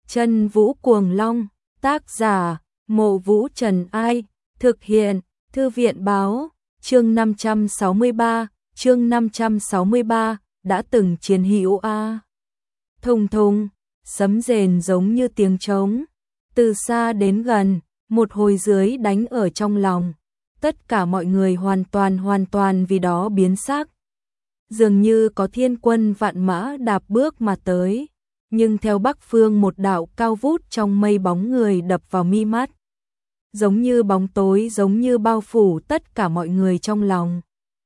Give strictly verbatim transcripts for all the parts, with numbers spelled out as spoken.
Chân Vũ Cuồng Long, tác giả, Mộ Vũ Trần Ai, thực hiện, Thư viện Báo, chương năm trăm sáu mươi ba, chương năm trăm sáu mươi ba, đã từng chiến hữu a. Thùng thùng, sấm rền giống như tiếng trống, từ xa đến gần, một hồi dưới đánh ở trong lòng. Tất cả mọi người hoàn toàn hoàn toàn vì đó biến sắc. Dường như có thiên quân vạn mã đạp bước mà tới, nhưng theo bắc phương một đạo cao vút trong mây bóng người đập vào mi mắt. Giống như bóng tối, giống như bao phủ tất cả mọi người trong lòng.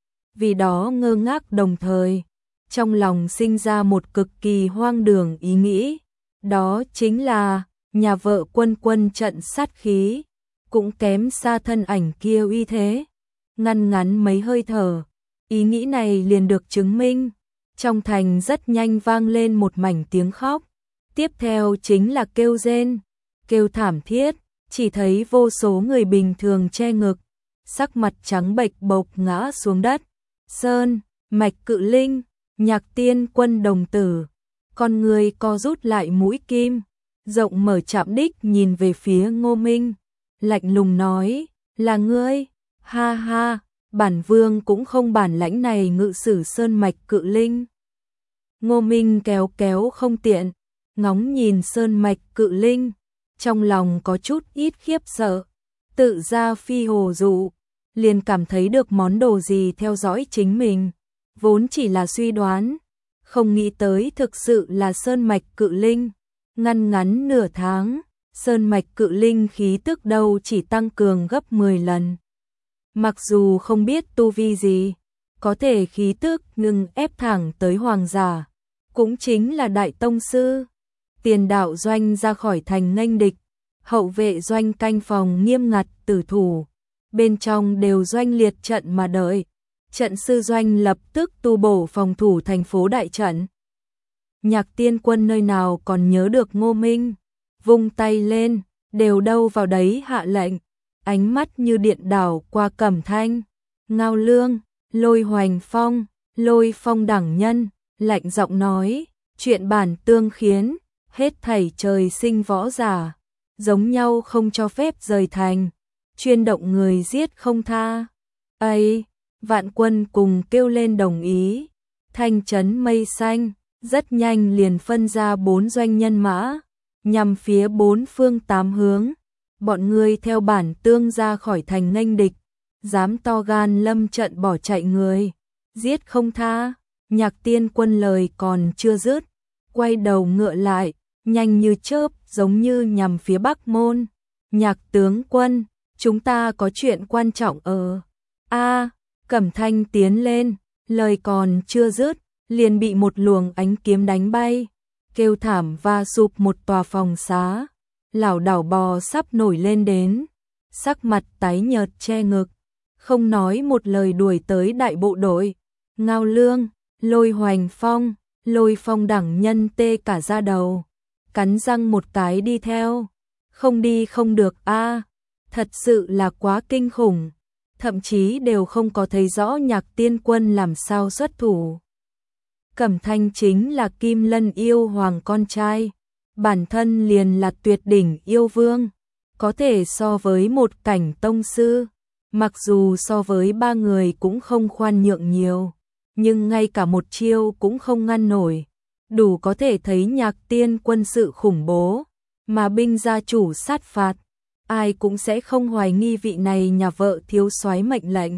Vì đó ngơ ngác đồng thời, trong lòng sinh ra một cực kỳ hoang đường ý nghĩ, đó chính là nhà vợ Quân Quân trận sát khí, cũng kém xa thân ảnh kia uy thế. Ngăn ngắn mấy hơi thở, ý nghĩ này liền được chứng minh. Trong thành rất nhanh vang lên một mảnh tiếng khóc, tiếp theo chính là kêu rên, kêu thảm thiết, chỉ thấy vô số người bình thường che ngực, sắc mặt trắng bệch bộc ngã xuống đất. Sơn Mạch Cự Linh, Nhạc Tiên Quân đồng tử, con người co rút lại mũi kim, rộng mở chạm đích nhìn về phía Ngô Minh, lạnh lùng nói, là ngươi, ha ha, bản vương cũng không bản lãnh này ngự sử Sơn Mạch Cự Linh. Ngô Minh kéo kéo không tiện, ngóng nhìn Sơn Mạch Cự Linh, trong lòng có chút ít khiếp sợ, tự ra phi hồ dụ, liền cảm thấy được món đồ gì theo dõi chính mình, vốn chỉ là suy đoán, không nghĩ tới thực sự là Sơn Mạch Cự Linh. Ngăn ngắn nửa tháng, Sơn Mạch Cự Linh khí tức đâu chỉ tăng cường gấp mười lần. Mặc dù không biết tu vi gì, có thể khí tức ngừng ép thẳng tới hoàng giả, cũng chính là đại tông sư. Tiền đạo doanh ra khỏi thành nghênh địch, hậu vệ doanh canh phòng nghiêm ngặt tử thủ, bên trong đều doanh liệt trận mà đợi. Trận sư doanh lập tức tu bổ phòng thủ thành phố đại trận. Nhạc Tiên Quân nơi nào còn nhớ được Ngô Minh, vung tay lên, đều đâu vào đấy hạ lệnh, ánh mắt như điện đảo qua Cẩm Thanh, Ngao Lương, Lôi Hoành Phong, Lôi Phong đẳng nhân, lạnh giọng nói, chuyện bản tương khiến, hết thảy trời sinh võ giả, giống nhau không cho phép rời thành, chuyên động người giết không tha. Ây, vạn quân cùng kêu lên đồng ý, thanh trấn mây xanh, rất nhanh liền phân ra bốn doanh nhân mã, nhằm phía bốn phương tám hướng. Bọn người theo bản tương ra khỏi thành nghênh địch, dám to gan lâm trận bỏ chạy người, giết không tha. Nhạc Tiên Quân lời còn chưa dứt, quay đầu ngựa lại, nhanh như chớp, giống như nhằm phía Bắc Môn. Nhạc tướng quân, chúng ta có chuyện quan trọng ở. A, Cẩm Thanh tiến lên, lời còn chưa dứt, liền bị một luồng ánh kiếm đánh bay, kêu thảm và sụp một tòa phòng xá, lảo đảo bò sắp nổi lên đến, sắc mặt tái nhợt che ngực, không nói một lời đuổi tới đại bộ đội. Ngao Lương, Lôi Hoành Phong, Lôi Phong đẳng nhân tê cả da đầu, cắn răng một cái đi theo, không đi không được a, thật sự là quá kinh khủng, thậm chí đều không có thấy rõ Nhạc Tiên Quân làm sao xuất thủ. Cẩm Thanh chính là Kim Lân yêu hoàng con trai, bản thân liền là tuyệt đỉnh yêu vương, có thể so với một cảnh tông sư, mặc dù so với ba người cũng không khoan nhượng nhiều, nhưng ngay cả một chiêu cũng không ngăn nổi, đủ có thể thấy Nhạc Tiên Quân sự khủng bố, mà binh gia chủ sát phạt, ai cũng sẽ không hoài nghi vị này nhà vợ thiếu soái mệnh lệnh.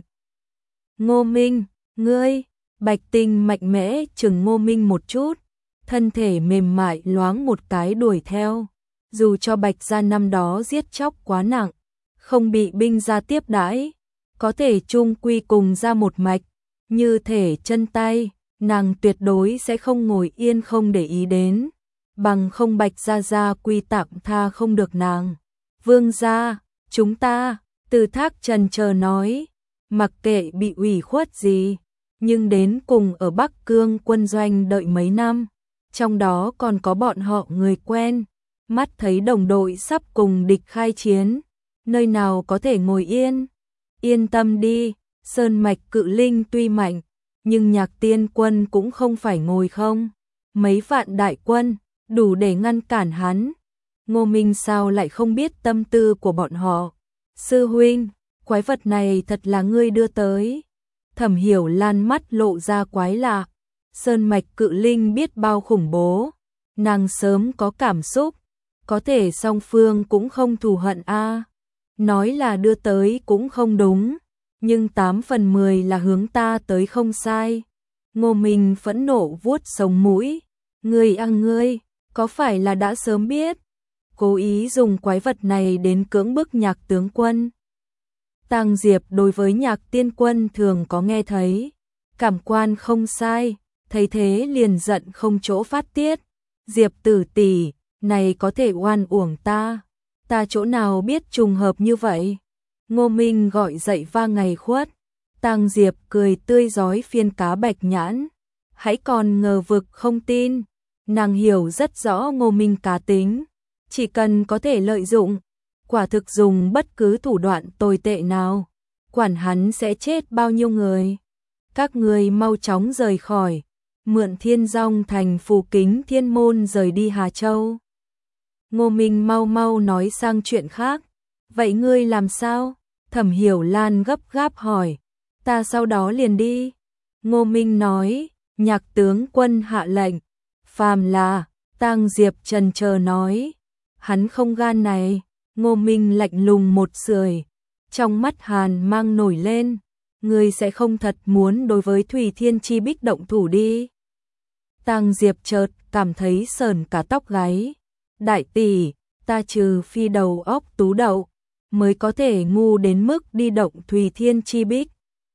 Ngô Minh, ngươi, Bạch Tinh mạnh mẽ chừng Ngô Minh một chút, thân thể mềm mại loáng một cái đuổi theo, dù cho Bạch gia năm đó giết chóc quá nặng, không bị binh gia tiếp đãi, có thể chung quy cùng ra một mạch, như thể chân tay, nàng tuyệt đối sẽ không ngồi yên không để ý đến, bằng không Bạch gia gia quy tạm tha không được nàng. Vương gia, chúng ta, Từ Thác trần chờ nói, mặc kệ bị ủy khuất gì, nhưng đến cùng ở Bắc Cương quân doanh đợi mấy năm, trong đó còn có bọn họ người quen, mắt thấy đồng đội sắp cùng địch khai chiến, nơi nào có thể ngồi yên. Yên tâm đi, Sơn Mạch Cự Linh tuy mạnh, nhưng Nhạc Tiên Quân cũng không phải ngồi không, mấy vạn đại quân, đủ để ngăn cản hắn, Ngô Minh sao lại không biết tâm tư của bọn họ. Sư huynh, quái vật này thật là ngươi đưa tới. Thẩm Hiểu Lan mắt lộ ra quái lạ. Sơn mạch cự linh biết bao khủng bố. Nàng sớm có cảm xúc. Có thể song phương cũng không thù hận a. Nói là đưa tới cũng không đúng. Nhưng tám phần mười là hướng ta tới không sai. Ngô Minh phẫn nộ vuốt sống mũi. Ngươi à ngươi, có phải là đã sớm biết? Cố ý dùng quái vật này đến cưỡng bức Nhạc tướng quân. Tang Diệp đối với Nhạc tiên quân thường có nghe thấy. Cảm quan không sai, thấy thế liền giận không chỗ phát tiết. Diệp tử tỷ, này có thể oan uổng ta. Ta chỗ nào biết trùng hợp như vậy? Ngô Minh gọi dậy Va Ngày Khuất. Tang Diệp cười tươi rói phiên cá bạch nhãn. Hãy còn ngờ vực không tin. Nàng hiểu rất rõ Ngô Minh cá tính. Chỉ cần có thể lợi dụng, quả thực dùng bất cứ thủ đoạn tồi tệ nào, quản hắn sẽ chết bao nhiêu người. Các người mau chóng rời khỏi, mượn Thiên Dong thành phù kính thiên môn rời đi Hà Châu. Ngô Minh mau mau nói sang chuyện khác. Vậy ngươi làm sao? Thẩm Hiểu Lan gấp gáp hỏi. Ta sau đó liền đi. Ngô Minh nói, Nhạc tướng quân hạ lệnh. Phàm là, Tang Diệp trần chờ nói. Hắn không gan này. Ngô Minh lạnh lùng một sưởi, trong mắt hàn mang nổi lên. Ngươi sẽ không thật muốn đối với Thủy Thiên Chi Bích động thủ đi. Tang Diệp chợt cảm thấy sờn cả tóc gáy. Đại tỷ, ta trừ phi đầu óc tú đậu, mới có thể ngu đến mức đi động Thủy Thiên Chi Bích.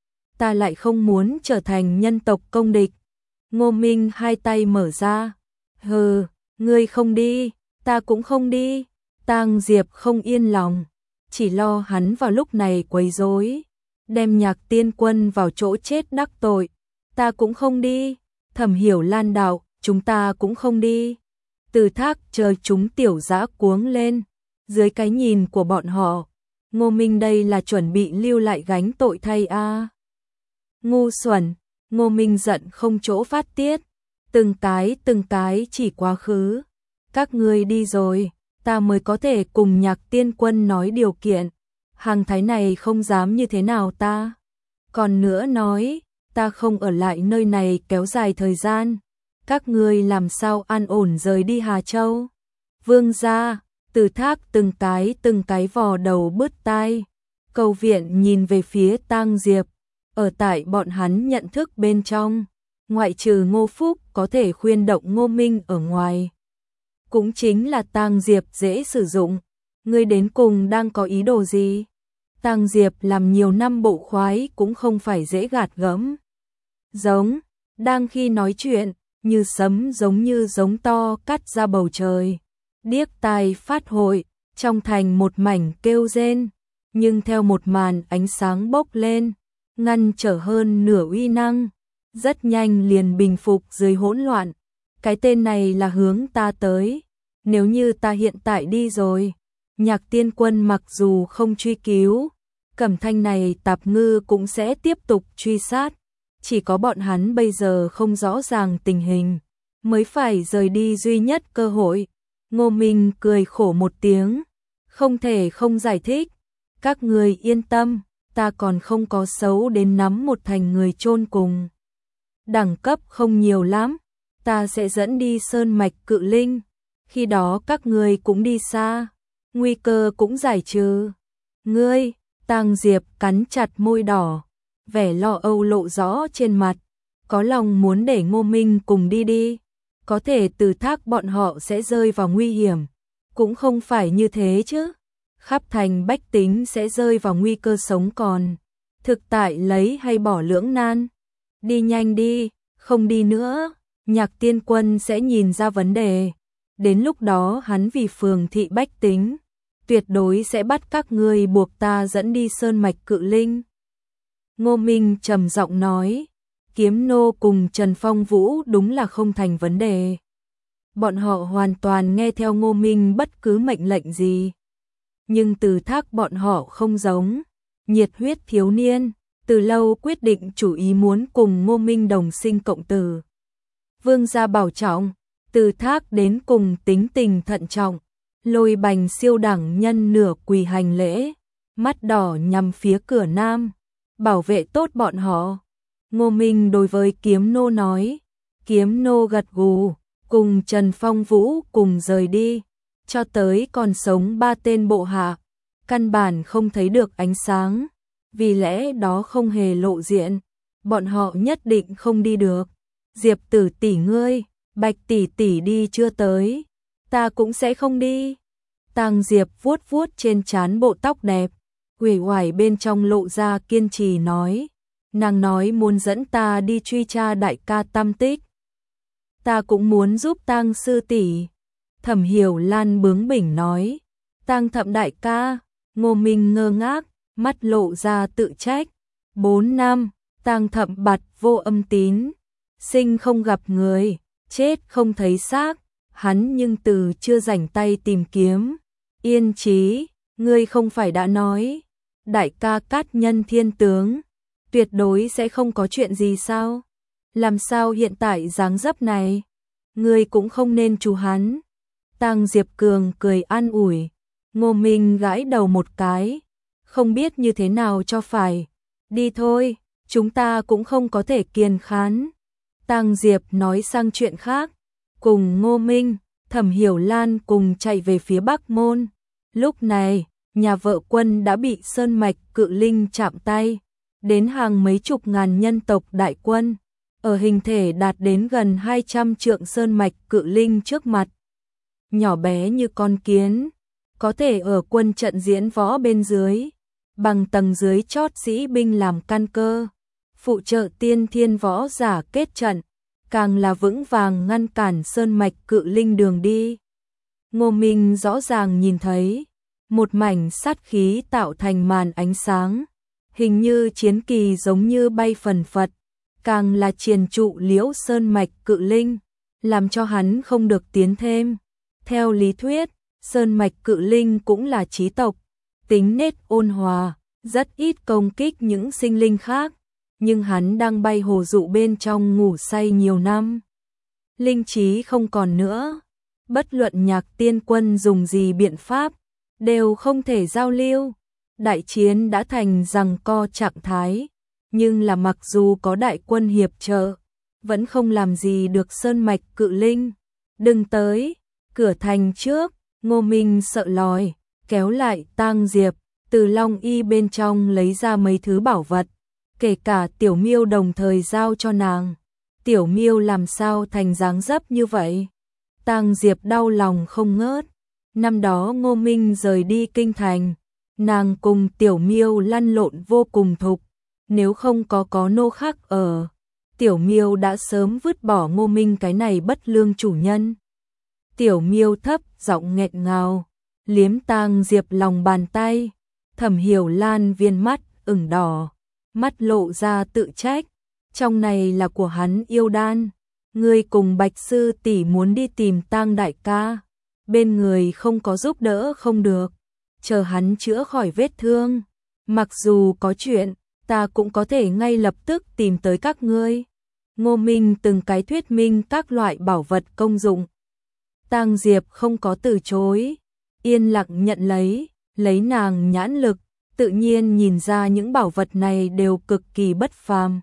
Ta lại không muốn trở thành nhân tộc công địch. Ngô Minh hai tay mở ra. Hừ, ngươi không đi, ta cũng không đi. Tang Diệp không yên lòng, chỉ lo hắn vào lúc này quấy rối, đem Nhạc tiên quân vào chỗ chết đắc tội. Ta cũng không đi. Thẩm Hiểu Lan đạo, chúng ta cũng không đi. Từ Thác chờ chúng tiểu dã cuống lên. Dưới cái nhìn của bọn họ, Ngô Minh đây là chuẩn bị lưu lại gánh tội thay a. À. Ngu xuẩn, Ngô Minh giận không chỗ phát tiết. Từng cái từng cái chỉ quá khứ. Các ngươi đi rồi, ta mới có thể cùng Nhạc tiên quân nói điều kiện. Hàng thái này không dám như thế nào ta. Còn nữa nói, ta không ở lại nơi này kéo dài thời gian. Các ngươi làm sao an ổn rời đi Hà Châu? Vương gia, Từ Thác từng cái từng cái vò đầu bứt tai. Cầu viện nhìn về phía Tang Diệp. Ở tại bọn hắn nhận thức bên trong, ngoại trừ Ngô Phúc có thể khuyên động Ngô Minh ở ngoài, cũng chính là Tang Diệp dễ sử dụng. Ngươi đến cùng đang có ý đồ gì? Tang Diệp làm nhiều năm bộ khoái cũng không phải dễ gạt gẫm. Giống, đang khi nói chuyện, như sấm giống như giống to cắt ra bầu trời. Điếc tai phát hội, trong thành một mảnh kêu rên, nhưng theo một màn ánh sáng bốc lên, ngăn trở hơn nửa uy năng, rất nhanh liền bình phục dưới hỗn loạn. Cái tên này là hướng ta tới, nếu như ta hiện tại đi rồi, Nhạc tiên quân mặc dù không truy cứu, Cẩm Thanh này tạp ngư cũng sẽ tiếp tục truy sát. Chỉ có bọn hắn bây giờ không rõ ràng tình hình, mới phải rời đi duy nhất cơ hội. Ngô Minh cười khổ một tiếng, không thể không giải thích. Các người yên tâm, ta còn không có xấu đến nắm một thành người chôn cùng. Đẳng cấp không nhiều lắm, ta sẽ dẫn đi sơn mạch cự linh. Khi đó các người cũng đi xa, nguy cơ cũng giải trừ. Ngươi, Tang Diệp cắn chặt môi đỏ, vẻ lo âu lộ rõ trên mặt. Có lòng muốn để Ngô Minh cùng đi đi, có thể Từ Thác bọn họ sẽ rơi vào nguy hiểm. Cũng không phải như thế chứ. Khắp thành bách tính sẽ rơi vào nguy cơ sống còn. Thực tại lấy hay bỏ lưỡng nan. Đi nhanh đi, không đi nữa, Nhạc tiên quân sẽ nhìn ra vấn đề. Đến lúc đó hắn vì phường thị bách tính, tuyệt đối sẽ bắt các ngươi buộc ta dẫn đi sơn mạch cự linh. Ngô Minh trầm giọng nói, Kiếm Nô cùng Trần Phong Vũ đúng là không thành vấn đề. Bọn họ hoàn toàn nghe theo Ngô Minh bất cứ mệnh lệnh gì. Nhưng Từ Thác bọn họ không giống, nhiệt huyết thiếu niên, từ lâu quyết định chủ ý muốn cùng Ngô Minh đồng sinh cộng tử. Vương gia bảo trọng, Từ Thác đến cùng tính tình thận trọng, Lôi Bành siêu đẳng nhân nửa quỳ hành lễ, mắt đỏ nhằm phía cửa nam, bảo vệ tốt bọn họ. Ngô Minh đối với Kiếm Nô nói, Kiếm Nô gật gù, cùng Trần Phong Vũ cùng rời đi, cho tới còn sống ba tên bộ hạ, căn bản không thấy được ánh sáng, vì lẽ đó không hề lộ diện, bọn họ nhất định không đi được. Diệp Tử tỷ ngươi, Bạch tỷ tỷ đi chưa tới, ta cũng sẽ không đi. Tang Diệp vuốt vuốt trên trán bộ tóc đẹp, uể oải bên trong lộ ra kiên trì nói, nàng nói muốn dẫn ta đi truy tra đại ca tam tích. Ta cũng muốn giúp Tang sư tỷ. Thẩm Hiểu Lan bướng bỉnh nói, Tang thẩm đại ca. Ngô Minh ngơ ngác, mắt lộ ra tự trách. Bốn năm, Tang thẩm bặt vô âm tín, sinh không gặp người, chết không thấy xác, hắn nhưng từ chưa rảnh tay tìm kiếm. Yên Chí, ngươi không phải đã nói, đại ca cát nhân thiên tướng, tuyệt đối sẽ không có chuyện gì sao? Làm sao hiện tại dáng dấp này? Ngươi cũng không nên chú hắn. Tang Diệp Cường cười an ủi. Ngô Minh gãi đầu một cái, không biết như thế nào cho phải. Đi thôi, chúng ta cũng không có thể kiên khán. Tang Diệp nói sang chuyện khác, cùng Ngô Minh, Thẩm Hiểu Lan cùng chạy về phía Bắc Môn. Lúc này, nhà vợ Quân đã bị sơn mạch cự linh chạm tay, đến hàng mấy chục ngàn nhân tộc đại quân, ở hình thể đạt đến gần hai trăm trượng sơn mạch cự linh trước mặt. Nhỏ bé như con kiến, có thể ở quân trận diễn võ bên dưới, bằng tầng dưới chót sĩ binh làm căn cơ, phụ trợ tiên thiên võ giả kết trận, càng là vững vàng ngăn cản sơn mạch cự linh đường đi. Ngô Minh rõ ràng nhìn thấy, một mảnh sát khí tạo thành màn ánh sáng, hình như chiến kỳ giống như bay phần phật, càng là triền trụ liễu sơn mạch cự linh, làm cho hắn không được tiến thêm. Theo lý thuyết, sơn mạch cự linh cũng là chí tộc, tính nết ôn hòa, rất ít công kích những sinh linh khác, nhưng hắn đang bay hồ dụ bên trong ngủ say nhiều năm. Linh trí không còn nữa, bất luận Nhạc Tiên Quân dùng gì biện pháp, đều không thể giao lưu. Đại chiến đã thành giằng co trạng thái, nhưng là mặc dù có đại quân hiệp trợ, vẫn không làm gì được sơn mạch cự linh. Đừng tới, cửa thành trước, Ngô Minh sợ lòi, kéo lại Tang Diệp, từ long y bên trong lấy ra mấy thứ bảo vật, kể cả Tiểu Miêu đồng thời giao cho nàng. Tiểu Miêu làm sao thành dáng dấp như vậy? Tang Diệp đau lòng không ngớt. Năm đó Ngô Minh rời đi kinh thành, nàng cùng Tiểu Miêu lăn lộn vô cùng thục, nếu không có có nô khác ở, Tiểu Miêu đã sớm vứt bỏ Ngô Minh cái này bất lương chủ nhân. Tiểu Miêu thấp giọng nghẹn ngào, liếm Tang Diệp lòng bàn tay. Thẩm Hiểu Lan viên mắt ửng đỏ, mắt lộ ra tự trách, trong này là của hắn yêu đan, ngươi cùng Bạch sư tỷ muốn đi tìm Tang đại ca, bên người không có giúp đỡ không được, chờ hắn chữa khỏi vết thương, mặc dù có chuyện, ta cũng có thể ngay lập tức tìm tới các ngươi. Ngô Minh từng cái thuyết minh các loại bảo vật công dụng. Tang Diệp không có từ chối, yên lặng nhận lấy, lấy nàng nhãn lực, tự nhiên nhìn ra những bảo vật này đều cực kỳ bất phàm.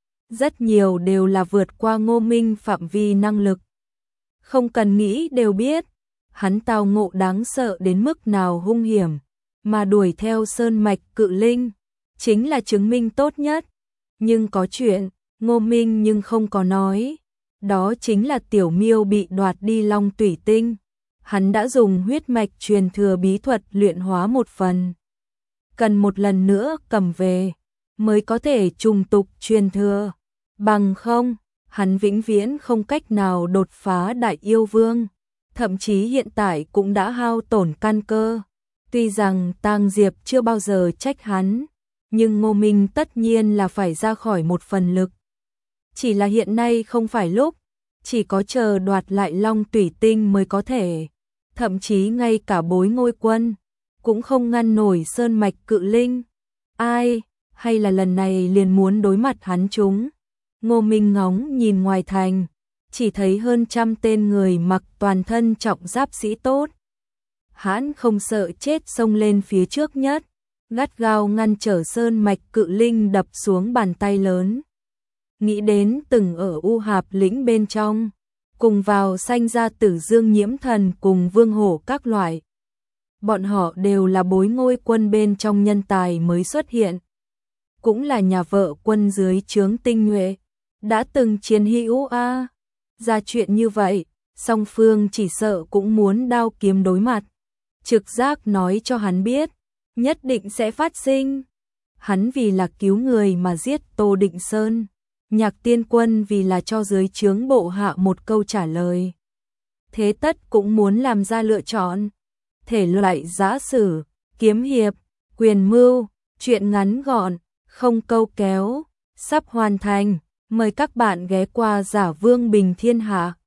Rất nhiều đều là vượt qua Ngô Minh phạm vi năng lực. Không cần nghĩ đều biết, hắn tao ngộ đáng sợ đến mức nào hung hiểm, mà đuổi theo sơn mạch cự linh, chính là chứng minh tốt nhất. Nhưng có chuyện, Ngô Minh nhưng không có nói, đó chính là Tiểu Miêu bị đoạt đi long tủy tinh. Hắn đã dùng huyết mạch truyền thừa bí thuật luyện hóa một phần, cần một lần nữa cầm về, mới có thể trùng tục truyền thừa. Bằng không, hắn vĩnh viễn không cách nào đột phá đại yêu vương, thậm chí hiện tại cũng đã hao tổn căn cơ. Tuy rằng Tang Diệp chưa bao giờ trách hắn, nhưng Ngô Minh tất nhiên là phải ra khỏi một phần lực. Chỉ là hiện nay không phải lúc, chỉ có chờ đoạt lại long tủy tinh mới có thể. Thậm chí ngay cả Bối Ngôi Quân cũng không ngăn nổi sơn mạch cự linh. Ai, hay là lần này liền muốn đối mặt hắn chúng. Ngô Minh ngóng nhìn ngoài thành, chỉ thấy hơn trăm tên người mặc toàn thân trọng giáp sĩ tốt, hãn không sợ chết xông lên phía trước nhất, gắt gao ngăn trở sơn mạch cự linh đập xuống bàn tay lớn. Nghĩ đến từng ở U Hạp lĩnh bên trong, cùng vào sanh ra Tử Dương Nhiễm Thần cùng Vương Hổ các loại. Bọn họ đều là bối ngôi quân bên trong nhân tài mới xuất hiện, cũng là nhà vợ quân dưới trướng tinh nhuệ, đã từng chiến hữu a. Ra chuyện như vậy, song phương chỉ sợ cũng muốn đao kiếm đối mặt. Trực giác nói cho hắn biết, nhất định sẽ phát sinh. Hắn vì là cứu người mà giết Tô Định Sơn, Nhạc Tiên Quân vì là cho dưới trướng bộ hạ một câu trả lời. Thế tất cũng muốn làm ra lựa chọn. Thể loại giã sử, kiếm hiệp, quyền mưu, chuyện ngắn gọn, không câu kéo, sắp hoàn thành. Mời các bạn ghé qua Giả Vương Bình Thiên Hạ.